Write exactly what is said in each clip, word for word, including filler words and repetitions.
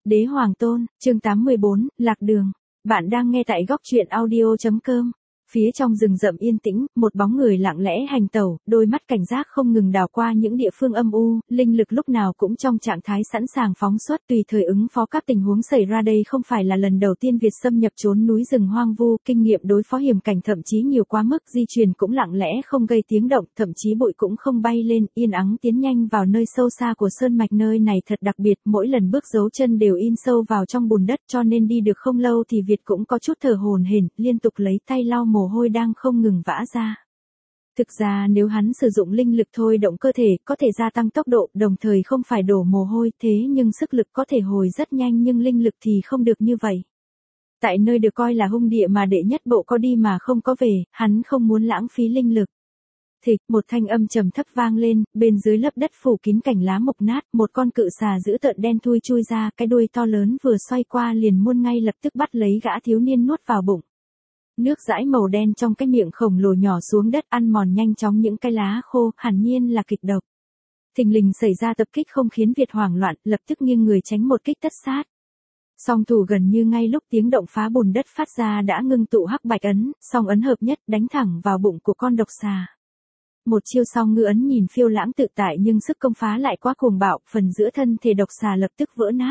Đế Hoàng Tôn, chương tám mươi bốn, Lạc Đường. Bạn đang nghe tại góc truyện audio chấm com. Phía trong rừng rậm yên tĩnh, một bóng người lặng lẽ hành tẩu, đôi mắt cảnh giác không ngừng đảo qua những địa phương âm u, linh lực lúc nào cũng trong trạng thái sẵn sàng phóng xuất tùy thời ứng phó các tình huống xảy ra. Đây không phải là lần đầu tiên Việt xâm nhập chốn núi rừng hoang vu, kinh nghiệm đối phó hiểm cảnh thậm chí nhiều quá mức, di chuyển cũng lặng lẽ không gây tiếng động, thậm chí bụi cũng không bay lên, yên ắng tiến nhanh vào nơi sâu xa của sơn mạch. Nơi này thật đặc biệt, mỗi lần bước dấu chân đều in sâu vào trong bùn đất, cho nên đi được không lâu thì Việt cũng có chút thở hổn hển, liên tục lấy tay lau mồ hôi đang không ngừng vã ra. Thực ra nếu hắn sử dụng linh lực thôi động cơ thể, có thể gia tăng tốc độ, đồng thời không phải đổ mồ hôi, thế nhưng sức lực có thể hồi rất nhanh, nhưng linh lực thì không được như vậy. Tại nơi được coi là hung địa mà đệ nhất bộ có đi mà không có về, hắn không muốn lãng phí linh lực. Thịch, một thanh âm trầm thấp vang lên, bên dưới lớp đất phủ kín cảnh lá mục nát, một con cự xà dữ tợn đen thui chui ra, cái đuôi to lớn vừa xoay qua liền muôn ngay lập tức bắt lấy gã thiếu niên nuốt vào bụng. Nước dãi màu đen trong cái miệng khổng lồ nhỏ xuống đất, ăn mòn nhanh chóng những cái lá khô, hẳn nhiên là kịch độc. Thình lình xảy ra tập kích không khiến Việt hoảng loạn, lập tức nghiêng người tránh một kích tất sát. Song thủ gần như ngay lúc tiếng động phá bùn đất phát ra đã ngưng tụ hắc bạch ấn, song ấn hợp nhất đánh thẳng vào bụng của con độc xà. Một chiêu song ngư ấn nhìn phiêu lãng tự tại nhưng sức công phá lại quá cuồng bạo, phần giữa thân thể độc xà lập tức vỡ nát.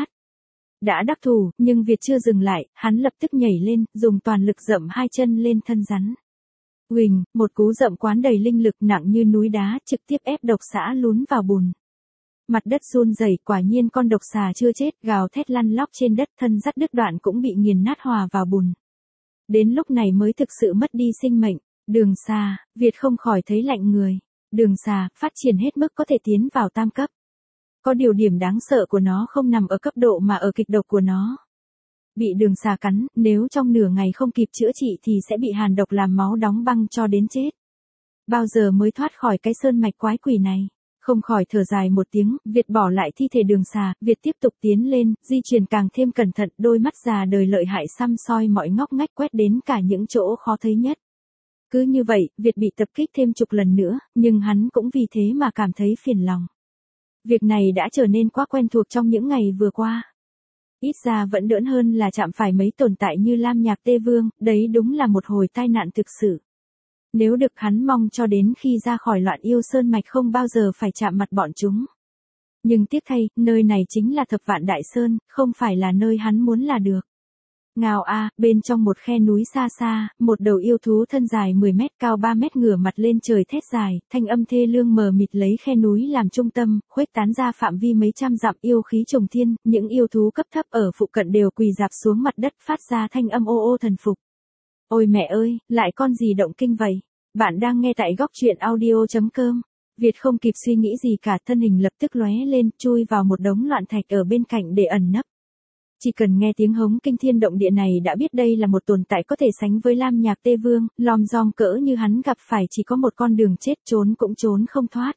Đã đắc thủ, nhưng Việt chưa dừng lại, hắn lập tức nhảy lên, dùng toàn lực dậm hai chân lên thân rắn. Huỳnh, một cú dậm quán đầy linh lực nặng như núi đá, trực tiếp ép độc xà lún vào bùn. Mặt đất run rẩy, quả nhiên con độc xà chưa chết, gào thét lăn lóc trên đất, thân dắt đứt đoạn cũng bị nghiền nát hòa vào bùn. Đến lúc này mới thực sự mất đi sinh mệnh. Đường xà, Việt không khỏi thấy lạnh người. Đường xà, phát triển hết mức có thể tiến vào tam cấp. Có điều điểm đáng sợ của nó không nằm ở cấp độ mà ở kịch độc của nó. Bị đường xà cắn, nếu trong nửa ngày không kịp chữa trị thì sẽ bị hàn độc làm máu đóng băng cho đến chết. Bao giờ mới thoát khỏi cái sơn mạch quái quỷ này? Không khỏi thở dài một tiếng, Việt bỏ lại thi thể đường xà, Việt tiếp tục tiến lên, di chuyển càng thêm cẩn thận, đôi mắt già đời lợi hại săm soi mọi ngóc ngách, quét đến cả những chỗ khó thấy nhất. Cứ như vậy, Việt bị tập kích thêm chục lần nữa, nhưng hắn cũng vì thế mà cảm thấy phiền lòng. Việc này đã trở nên quá quen thuộc trong những ngày vừa qua. Ít ra vẫn đỡ hơn là chạm phải mấy tồn tại như Lam Nhạc Tê Vương, đấy đúng là một hồi tai nạn thực sự. Nếu được hắn mong cho đến khi ra khỏi loạn yêu sơn mạch không bao giờ phải chạm mặt bọn chúng. Nhưng tiếc thay, nơi này chính là Thập Vạn Đại Sơn, không phải là nơi hắn muốn là được. Ngào a, bên trong một khe núi xa xa, một đầu yêu thú thân dài mười mét cao ba mét ngửa mặt lên trời thét dài, thanh âm thê lương mờ mịt lấy khe núi làm trung tâm, khuếch tán ra phạm vi mấy trăm dặm, yêu khí trùng thiên, những yêu thú cấp thấp ở phụ cận đều quỳ rạp xuống mặt đất phát ra thanh âm ô ô thần phục. Ôi mẹ ơi, lại con gì động kinh vậy? Bạn đang nghe tại góc truyện audio chấm com. Việt không kịp suy nghĩ gì cả, thân hình lập tức lóe lên, chui vào một đống loạn thạch ở bên cạnh để ẩn nấp. Chỉ cần nghe tiếng hống kinh thiên động địa này đã biết đây là một tồn tại có thể sánh với Lam Nhạc Tê Vương, lom giom cỡ như hắn gặp phải chỉ có một con đường chết, trốn cũng trốn không thoát.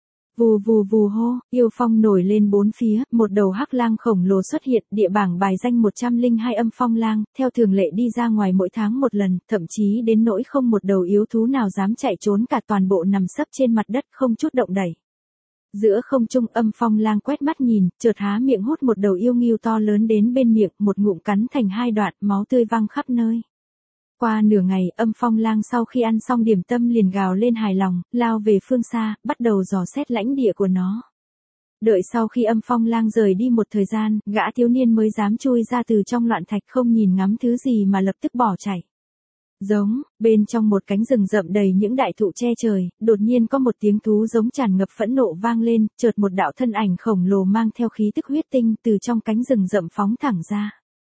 Vù vù vù hô, yêu phong nổi lên bốn phía, một đầu hắc lang khổng lồ xuất hiện, địa bảng bài danh một trăm lẻ hai âm phong lang, theo thường lệ đi ra ngoài mỗi tháng một lần, thậm chí đến nỗi không một đầu yếu thú nào dám chạy trốn cả, toàn bộ nằm sấp trên mặt đất không chút động đẩy. Giữa không trung, âm phong lang quét mắt nhìn, chợt há miệng hút một đầu yêu ngưu to lớn đến bên miệng, một ngụm cắn thành hai đoạn, máu tươi văng khắp nơi. Qua nửa ngày, âm phong lang sau khi ăn xong điểm tâm liền gào lên hài lòng, lao về phương xa, bắt đầu dò xét lãnh địa của nó. Đợi sau khi âm phong lang rời đi một thời gian, gã thiếu niên mới dám chui ra từ trong loạn thạch, không nhìn ngắm thứ gì mà lập tức bỏ chạy. Giống, bên trong một cánh rừng rậm đầy những đại thụ che trời, đột nhiên có một tiếng thú giống tràn ngập phẫn nộ vang lên, chợt một đạo thân ảnh khổng lồ mang theo khí tức huyết tinh từ trong cánh rừng rậm phóng thẳng ra.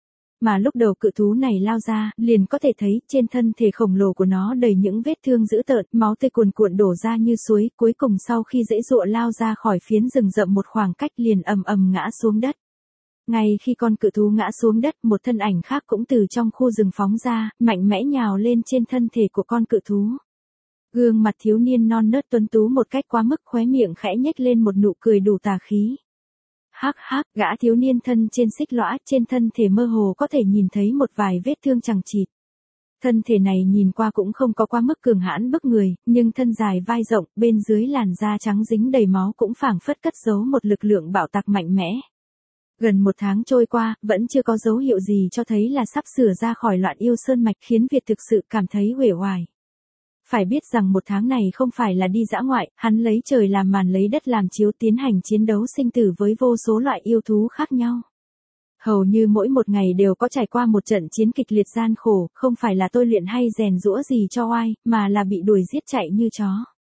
Mà lúc đầu cự thú này lao ra, liền có thể thấy trên thân thể khổng lồ của nó đầy những vết thương dữ tợn, máu tươi cuồn cuộn đổ ra như suối, cuối cùng sau khi giãy giụa lao ra khỏi phiến rừng rậm một khoảng cách liền ầm ầm ngã xuống đất. Ngay khi con cự thú ngã xuống đất, một thân ảnh khác cũng từ trong khu rừng phóng ra, mạnh mẽ nhào lên trên thân thể của con cự thú. Gương mặt thiếu niên non nớt tuấn tú một cách quá mức, khóe miệng khẽ nhếch lên một nụ cười đủ tà khí. Hắc hắc, gã thiếu niên thân trên xích lõa, trên thân thể mơ hồ có thể nhìn thấy một vài vết thương chằng chịt. Thân thể này nhìn qua cũng không có quá mức cường hãn bức người, nhưng thân dài vai rộng, bên dưới làn da trắng dính đầy máu cũng phảng phất cất giấu một lực lượng bạo tạc mạnh mẽ. Gần một tháng trôi qua, vẫn chưa có dấu hiệu gì cho thấy là sắp sửa ra khỏi loạn yêu sơn mạch, khiến Việt thực sự cảm thấy uể oải. Phải biết rằng một tháng này không phải là đi dã ngoại, hắn lấy trời làm màn lấy đất làm chiếu tiến hành chiến đấu sinh tử với vô số loại yêu thú khác nhau. Hầu như mỗi một ngày đều có trải qua một trận chiến kịch liệt gian khổ, không phải là tôi luyện hay rèn giũa gì cho oai, mà là bị đuổi giết chạy như chó.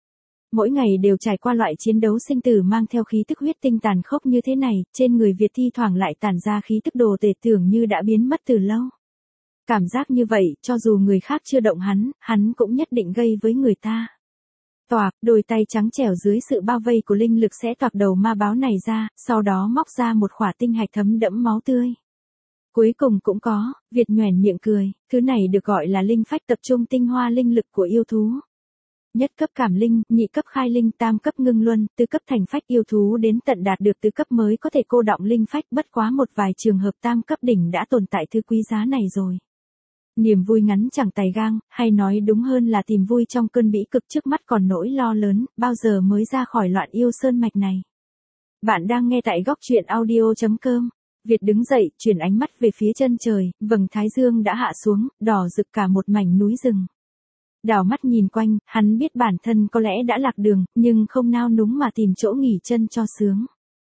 Mỗi ngày đều trải qua loại chiến đấu sinh tử mang theo khí tức huyết tinh tàn khốc như thế này, trên người Việt thi thoảng lại tản ra khí tức đồ tể tưởng như đã biến mất từ lâu. Cảm giác như vậy, cho dù người khác chưa động hắn, hắn cũng nhất định gây với người ta. Toạc, đôi tay trắng trẻo dưới sự bao vây của linh lực sẽ toạc đầu ma báo này ra, sau đó móc ra một khỏa tinh hạch thấm đẫm máu tươi. Cuối cùng cũng có, Việt nhoẻn miệng cười, thứ này được gọi là linh phách, tập trung tinh hoa linh lực của yêu thú. Nhất cấp cảm linh, nhị cấp khai linh, tam cấp ngưng luân, tứ cấp thành phách, yêu thú đến tận đạt được tứ cấp mới có thể cô đọng linh phách, bất quá một vài trường hợp tam cấp đỉnh đã tồn tại thứ quý giá này rồi. Niềm vui ngắn chẳng tày gang, hay nói đúng hơn là tìm vui trong cơn bĩ cực trước mắt còn nỗi lo lớn, bao giờ mới ra khỏi loạn yêu sơn mạch này. Bạn đang nghe tại góc truyện audio chấm com. Việt đứng dậy, chuyển ánh mắt về phía chân trời, vầng thái dương đã hạ xuống, đỏ rực cả một mảnh núi rừng. Đảo mắt nhìn quanh, hắn biết bản thân có lẽ đã lạc đường, nhưng không nao núng mà tìm chỗ nghỉ chân cho sướng.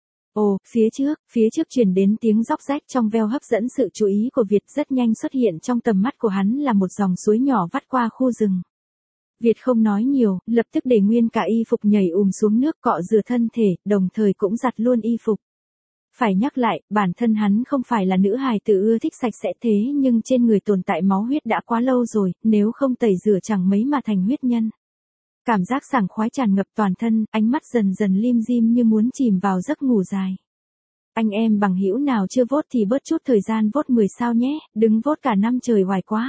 Ồ, phía trước, phía trước truyền đến tiếng róc rách trong veo hấp dẫn sự chú ý của Việt, rất nhanh xuất hiện trong tầm mắt của hắn là một dòng suối nhỏ vắt qua khu rừng. Việt không nói nhiều, lập tức để nguyên cả y phục nhảy ùm xuống nước cọ rửa thân thể, đồng thời cũng giặt luôn y phục. Phải nhắc lại, bản thân hắn không phải là nữ hài tử ưa thích sạch sẽ thế nhưng trên người tồn tại máu huyết đã quá lâu rồi, nếu không tẩy rửa chẳng mấy mà thành huyết nhân. Cảm giác sảng khoái tràn ngập toàn thân, ánh mắt dần dần lim dim như muốn chìm vào giấc ngủ dài. Anh em bằng hữu nào chưa vote thì bớt chút thời gian vote mười sao nhé, đừng vote cả năm trời hoài quá.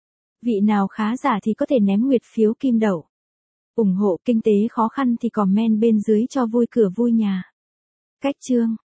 Vị nào khá giả thì có thể ném nguyệt phiếu kim đậu. Ủng hộ kinh tế khó khăn thì comment bên dưới cho vui cửa vui nhà. Cách chương